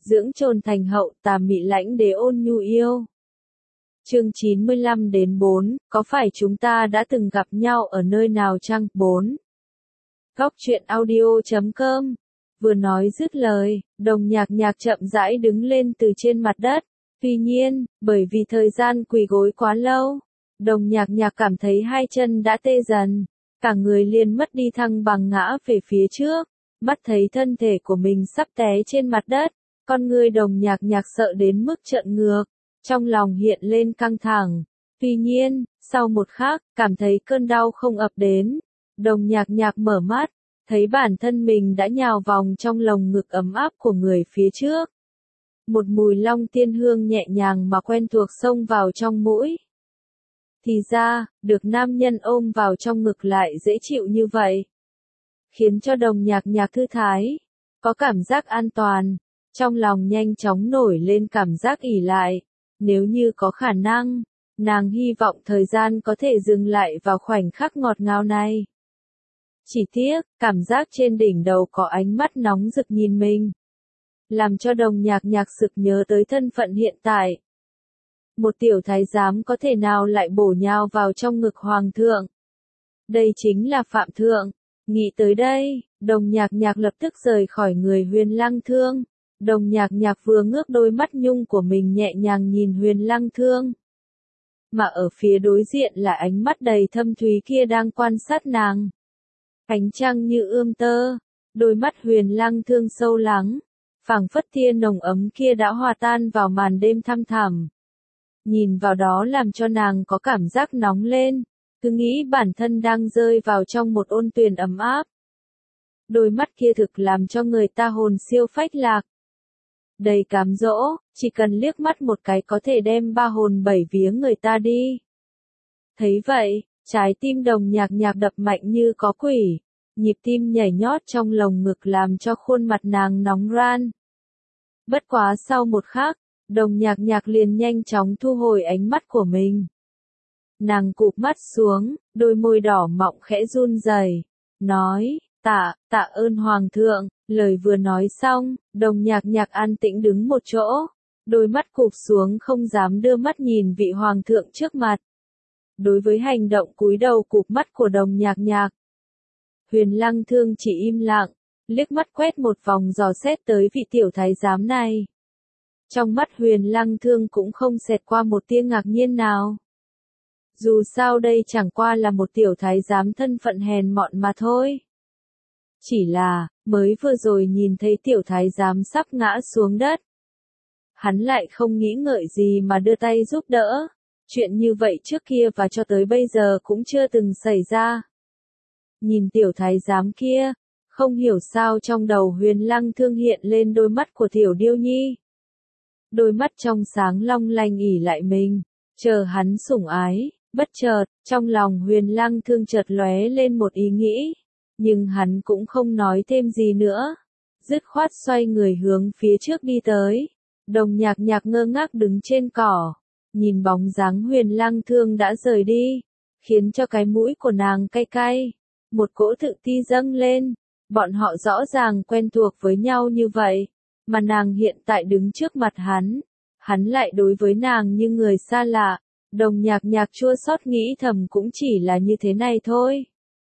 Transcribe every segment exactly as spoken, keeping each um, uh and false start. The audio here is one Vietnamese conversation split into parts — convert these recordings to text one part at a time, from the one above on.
dưỡng trồn thành hậu, tà mị lãnh đế ôn nhu yêu. Chương chín mươi lăm đến bốn, có phải chúng ta đã từng gặp nhau ở nơi nào chăng? bốn. Góc truyện audio chấm com. Vừa nói dứt lời, Đồng Nhạc Nhạc chậm rãi đứng lên từ trên mặt đất. Tuy nhiên, bởi vì thời gian quỳ gối quá lâu, Đồng Nhạc Nhạc cảm thấy hai chân đã tê dần, cả người liền mất đi thăng bằng ngã về phía trước, mắt thấy thân thể của mình sắp té trên mặt đất, con người Đồng Nhạc Nhạc sợ đến mức trợn ngược, trong lòng hiện lên căng thẳng. Tuy nhiên, sau một khắc, cảm thấy cơn đau không ập đến, Đồng Nhạc Nhạc mở mắt, thấy bản thân mình đã nhào vòng trong lồng ngực ấm áp của người phía trước. Một mùi long tiên hương nhẹ nhàng mà quen thuộc xông vào trong mũi. Thì ra, được nam nhân ôm vào trong ngực lại dễ chịu như vậy, khiến cho Đồng Nhạc Nhạc thư thái, có cảm giác an toàn, trong lòng nhanh chóng nổi lên cảm giác ỷ lại. Nếu như có khả năng, nàng hy vọng thời gian có thể dừng lại vào khoảnh khắc ngọt ngào này. Chỉ tiếc, cảm giác trên đỉnh đầu có ánh mắt nóng rực nhìn mình, làm cho Đồng Nhạc Nhạc sực nhớ tới thân phận hiện tại. Một tiểu thái giám có thể nào lại bổ nhào vào trong ngực hoàng thượng? Đây chính là Phạm Thượng. Nghĩ tới đây, Đồng Nhạc Nhạc lập tức rời khỏi người Huyền Lăng Thương. Đồng Nhạc Nhạc vừa ngước đôi mắt nhung của mình nhẹ nhàng nhìn Huyền Lăng Thương. Mà ở phía đối diện là ánh mắt đầy thâm thúy kia đang quan sát nàng. Ánh trăng như ươm tơ, đôi mắt Huyền Lăng Thương sâu lắng, phảng phất tia nồng ấm kia đã hòa tan vào màn đêm thăm thẳm. Nhìn vào đó làm cho nàng có cảm giác nóng lên, cứ nghĩ bản thân đang rơi vào trong một ôn tuyền ấm áp. Đôi mắt kia thực làm cho người ta hồn siêu phách lạc. Đầy cám dỗ, chỉ cần liếc mắt một cái có thể đem ba hồn bảy vía người ta đi. Thấy vậy, trái tim Đồng Nhạc Nhạc đập mạnh như có quỷ, nhịp tim nhảy nhót trong lồng ngực làm cho khuôn mặt nàng nóng ran. Bất quá sau một khắc, Đồng Nhạc Nhạc liền nhanh chóng thu hồi ánh mắt của mình. Nàng cụp mắt xuống, đôi môi đỏ mọng khẽ run rẩy, nói, tạ, tạ ơn Hoàng thượng. Lời vừa nói xong, Đồng Nhạc Nhạc an tĩnh đứng một chỗ, đôi mắt cụp xuống không dám đưa mắt nhìn vị Hoàng thượng trước mặt. Đối với hành động cúi đầu cụp mắt của Đồng Nhạc Nhạc, Huyền Lăng Thương chỉ im lặng, liếc mắt quét một vòng dò xét tới vị tiểu thái giám này. Trong mắt Huyền Lăng Thương cũng không xẹt qua một tia ngạc nhiên nào. Dù sao đây chẳng qua là một tiểu thái giám thân phận hèn mọn mà thôi. Chỉ là, mới vừa rồi nhìn thấy tiểu thái giám sắp ngã xuống đất, hắn lại không nghĩ ngợi gì mà đưa tay giúp đỡ. Chuyện như vậy trước kia và cho tới bây giờ cũng chưa từng xảy ra. Nhìn tiểu thái giám kia, không hiểu sao trong đầu Huyền Lăng Thương hiện lên đôi mắt của tiểu điêu nhi. Đôi mắt trong sáng long lanh ỉ lại mình, chờ hắn sủng ái. Bất chợt, trong lòng Huyền Lăng Thương chợt lóe lên một ý nghĩ, nhưng hắn cũng không nói thêm gì nữa, dứt khoát xoay người hướng phía trước đi tới. Đồng Nhạc Nhạc ngơ ngác đứng trên cỏ, nhìn bóng dáng Huyền Lăng Thương đã rời đi, khiến cho cái mũi của nàng cay cay, một cỗ tự ti dâng lên. Bọn họ rõ ràng quen thuộc với nhau như vậy, mà nàng hiện tại đứng trước mặt hắn, hắn lại đối với nàng như người xa lạ. Đồng Nhạc Nhạc chua xót nghĩ thầm cũng chỉ là như thế này thôi.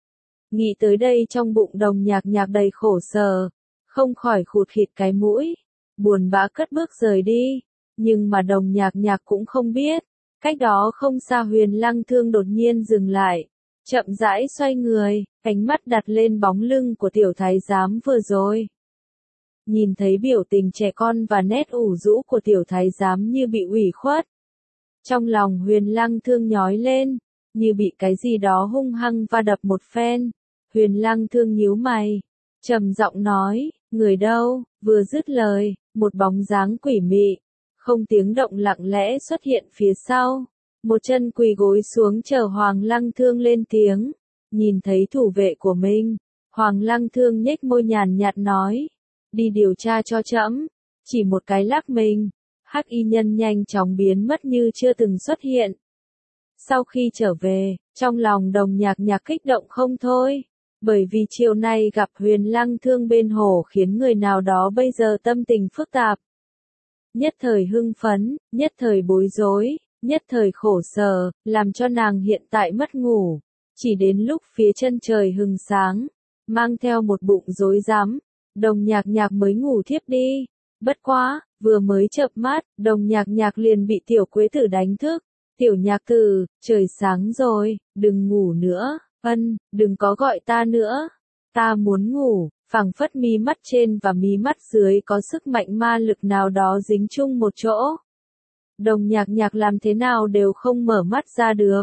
Nghĩ tới đây trong bụng Đồng Nhạc Nhạc đầy khổ sở, không khỏi khụt khịt cái mũi, buồn bã cất bước rời đi. Nhưng mà Đồng Nhạc Nhạc cũng không biết, cách đó không xa Huyền Lăng Thương đột nhiên dừng lại, chậm rãi xoay người, ánh mắt đặt lên bóng lưng của tiểu thái giám vừa rồi. Nhìn thấy biểu tình trẻ con và nét ủ rũ của tiểu thái giám như bị ủy khuất. Trong lòng Huyền Lăng Thương nhói lên, như bị cái gì đó hung hăng va đập một phen. Huyền Lăng Thương nhíu mày, trầm giọng nói, người đâu? Vừa dứt lời, một bóng dáng quỷ mị, không tiếng động lặng lẽ xuất hiện phía sau. Một chân quỳ gối xuống chờ Hoàng Lăng Thương lên tiếng. Nhìn thấy thủ vệ của mình, Hoàng Lăng Thương nhếch môi nhàn nhạt nói, đi điều tra cho trẫm. Chỉ một cái lắc mình, hắc y nhân nhanh chóng biến mất như chưa từng xuất hiện. Sau khi trở về, trong lòng Đồng Nhạc Nhạc kích động không thôi, bởi vì chiều nay gặp Huyền Lăng Thương bên hồ khiến người nào đó bây giờ tâm tình phức tạp. nhất thời hưng phấn, nhất thời bối rối, nhất thời khổ sở, làm cho nàng hiện tại mất ngủ. Chỉ đến lúc phía chân trời hừng sáng, mang theo một bụng rối rắm, Đồng Nhạc Nhạc mới ngủ thiếp đi. Bất quá, vừa mới chợp mắt, Đồng Nhạc Nhạc liền bị Tiểu Quế Tử đánh thức. Tiểu Nhạc Tử, trời sáng rồi, đừng ngủ nữa, ân, đừng có gọi ta nữa. Ta muốn ngủ, phảng phất mí mắt trên và mí mắt dưới có sức mạnh ma lực nào đó dính chung một chỗ. Đồng Nhạc Nhạc làm thế nào đều không mở mắt ra được.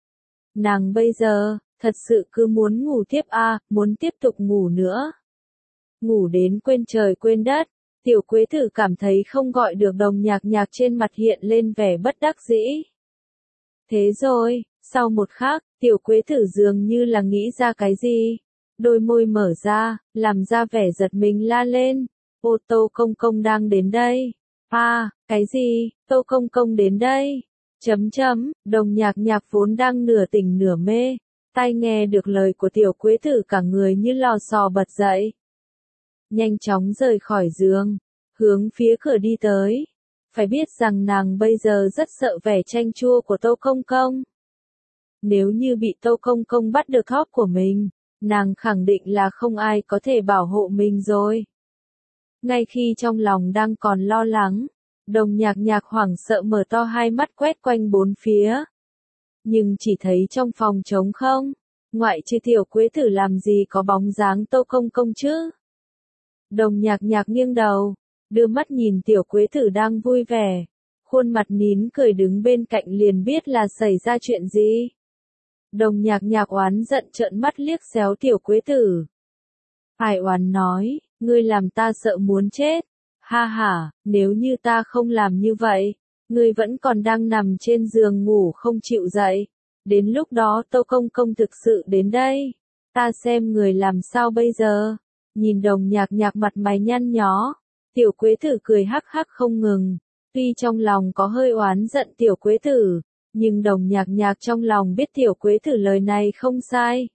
Nàng bây giờ, thật sự cứ muốn ngủ tiếp a, à, muốn tiếp tục ngủ nữa. Ngủ đến quên trời quên đất, Tiểu Quế Tử cảm thấy không gọi được Đồng Nhạc Nhạc, trên mặt hiện lên vẻ bất đắc dĩ. Thế rồi, sau một khắc, Tiểu Quế Tử dường như là nghĩ ra cái gì. Đôi môi mở ra, làm ra vẻ giật mình la lên. Ô Tô Công Công đang đến đây. À, cái gì, Tô Công Công đến đây? Chấm chấm, Đồng Nhạc Nhạc vốn đang nửa tỉnh nửa mê. Tai nghe được lời của Tiểu Quế Tử cả người như lò xo bật dậy. Nhanh chóng rời khỏi giường, hướng phía cửa đi tới. Phải biết rằng nàng bây giờ rất sợ vẻ chanh chua của Tô Công Công. Nếu như bị Tô Công Công bắt được thóp của mình, nàng khẳng định là không ai có thể bảo hộ mình rồi. Ngay khi trong lòng đang còn lo lắng, Đồng Nhạc Nhạc hoảng sợ mở to hai mắt quét quanh bốn phía. Nhưng chỉ thấy trong phòng trống không, ngoại trừ Tiểu Quế Tử làm gì có bóng dáng Tô Công Công chứ. Đồng Nhạc Nhạc nghiêng đầu, đưa mắt nhìn Tiểu Quế Tử đang vui vẻ, khuôn mặt nín cười đứng bên cạnh liền biết là xảy ra chuyện gì. Đồng Nhạc Nhạc oán giận trợn mắt liếc xéo Tiểu Quế Tử. Hải oán nói, ngươi làm ta sợ muốn chết. Ha ha, nếu như ta không làm như vậy, ngươi vẫn còn đang nằm trên giường ngủ không chịu dậy. Đến lúc đó Tô Công Công thực sự đến đây, ta xem người làm sao bây giờ. Nhìn Đồng Nhạc Nhạc mặt mày nhăn nhó, Tiểu Quế Tử cười hắc hắc không ngừng. Tuy trong lòng có hơi oán giận Tiểu Quế Tử, nhưng Đồng Nhạc Nhạc trong lòng biết Tiểu Quế Tử lời này không sai.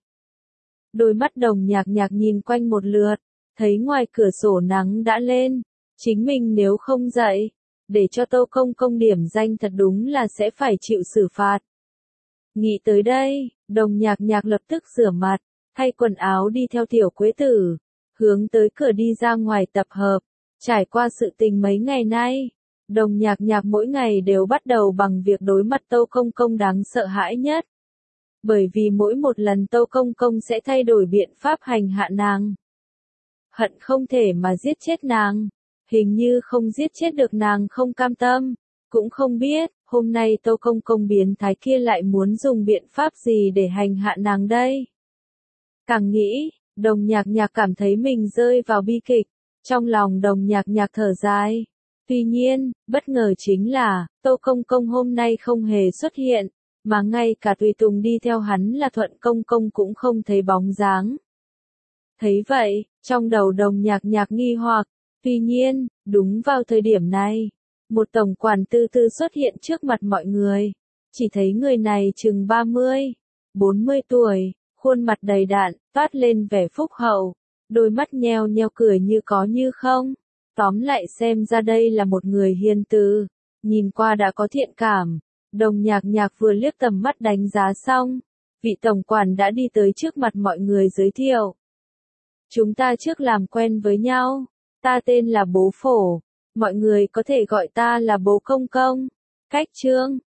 Đôi mắt Đồng Nhạc Nhạc nhìn quanh một lượt, thấy ngoài cửa sổ nắng đã lên. Chính mình nếu không dậy, để cho Tô Công Công điểm danh thật đúng là sẽ phải chịu xử phạt. Nghĩ tới đây, Đồng Nhạc Nhạc lập tức rửa mặt, thay quần áo đi theo Tiểu Quế Tử, hướng tới cửa đi ra ngoài tập hợp. Trải qua sự tình mấy ngày nay, Đồng Nhạc Nhạc mỗi ngày đều bắt đầu bằng việc đối mặt Tô Công Công đáng sợ hãi nhất. Bởi vì mỗi một lần Tô Công Công sẽ thay đổi biện pháp hành hạ nàng. Hận không thể mà giết chết nàng. Hình như không giết chết được nàng không cam tâm. Cũng không biết, hôm nay Tô Công Công biến thái kia lại muốn dùng biện pháp gì để hành hạ nàng đây. Càng nghĩ, Đồng Nhạc Nhạc cảm thấy mình rơi vào bi kịch. Trong lòng Đồng Nhạc Nhạc thở dài. Tuy nhiên, bất ngờ chính là, Tô Công Công hôm nay không hề xuất hiện, mà ngay cả tùy tùng đi theo hắn là Thuận Công Công cũng không thấy bóng dáng. Thấy vậy, trong đầu Đồng Nhạc Nhạc nghi hoặc. Tuy nhiên, đúng vào thời điểm này, một tổng quản tư tư xuất hiện trước mặt mọi người. Chỉ thấy người này chừng ba mươi, bốn mươi tuổi, khuôn mặt đầy đặn, toát lên vẻ phúc hậu, đôi mắt nheo nheo cười như có như không. Tóm lại xem ra đây là một người hiền từ, nhìn qua đã có thiện cảm. Đồng Nhạc Nhạc vừa liếc tầm mắt đánh giá xong, vị tổng quản đã đi tới trước mặt mọi người giới thiệu. Chúng ta trước làm quen với nhau. Ta tên là Bố Phổ, mọi người có thể gọi ta là Bố Công Công. Cách Trương,